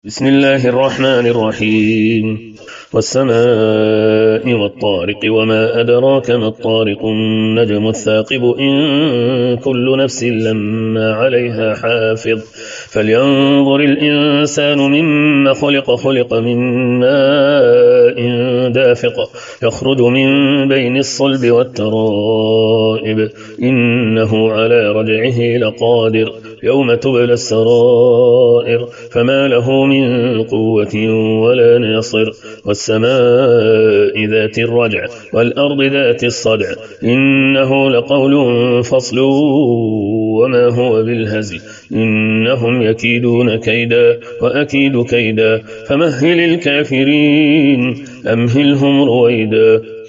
بسم الله الرحمن الرحيم والسماء والطارق وما أدراك ما الطارق النجم الثاقب إن كل نفس لما عليها حافظ فلينظر الإنسان مما خلق من ماء دافق يخرج من بين الصلب والترائب إنه على رجعه لقادر يوم تبلى السرائر فما له من قوة ولا ناصر والسماء ذات الرجع والأرض ذات الصدع إنه لقول فصل وما هو بالهزل إنهم يكيدون كيدا وأكيد كيدا فمهل الكافرين أمهلهم رويدا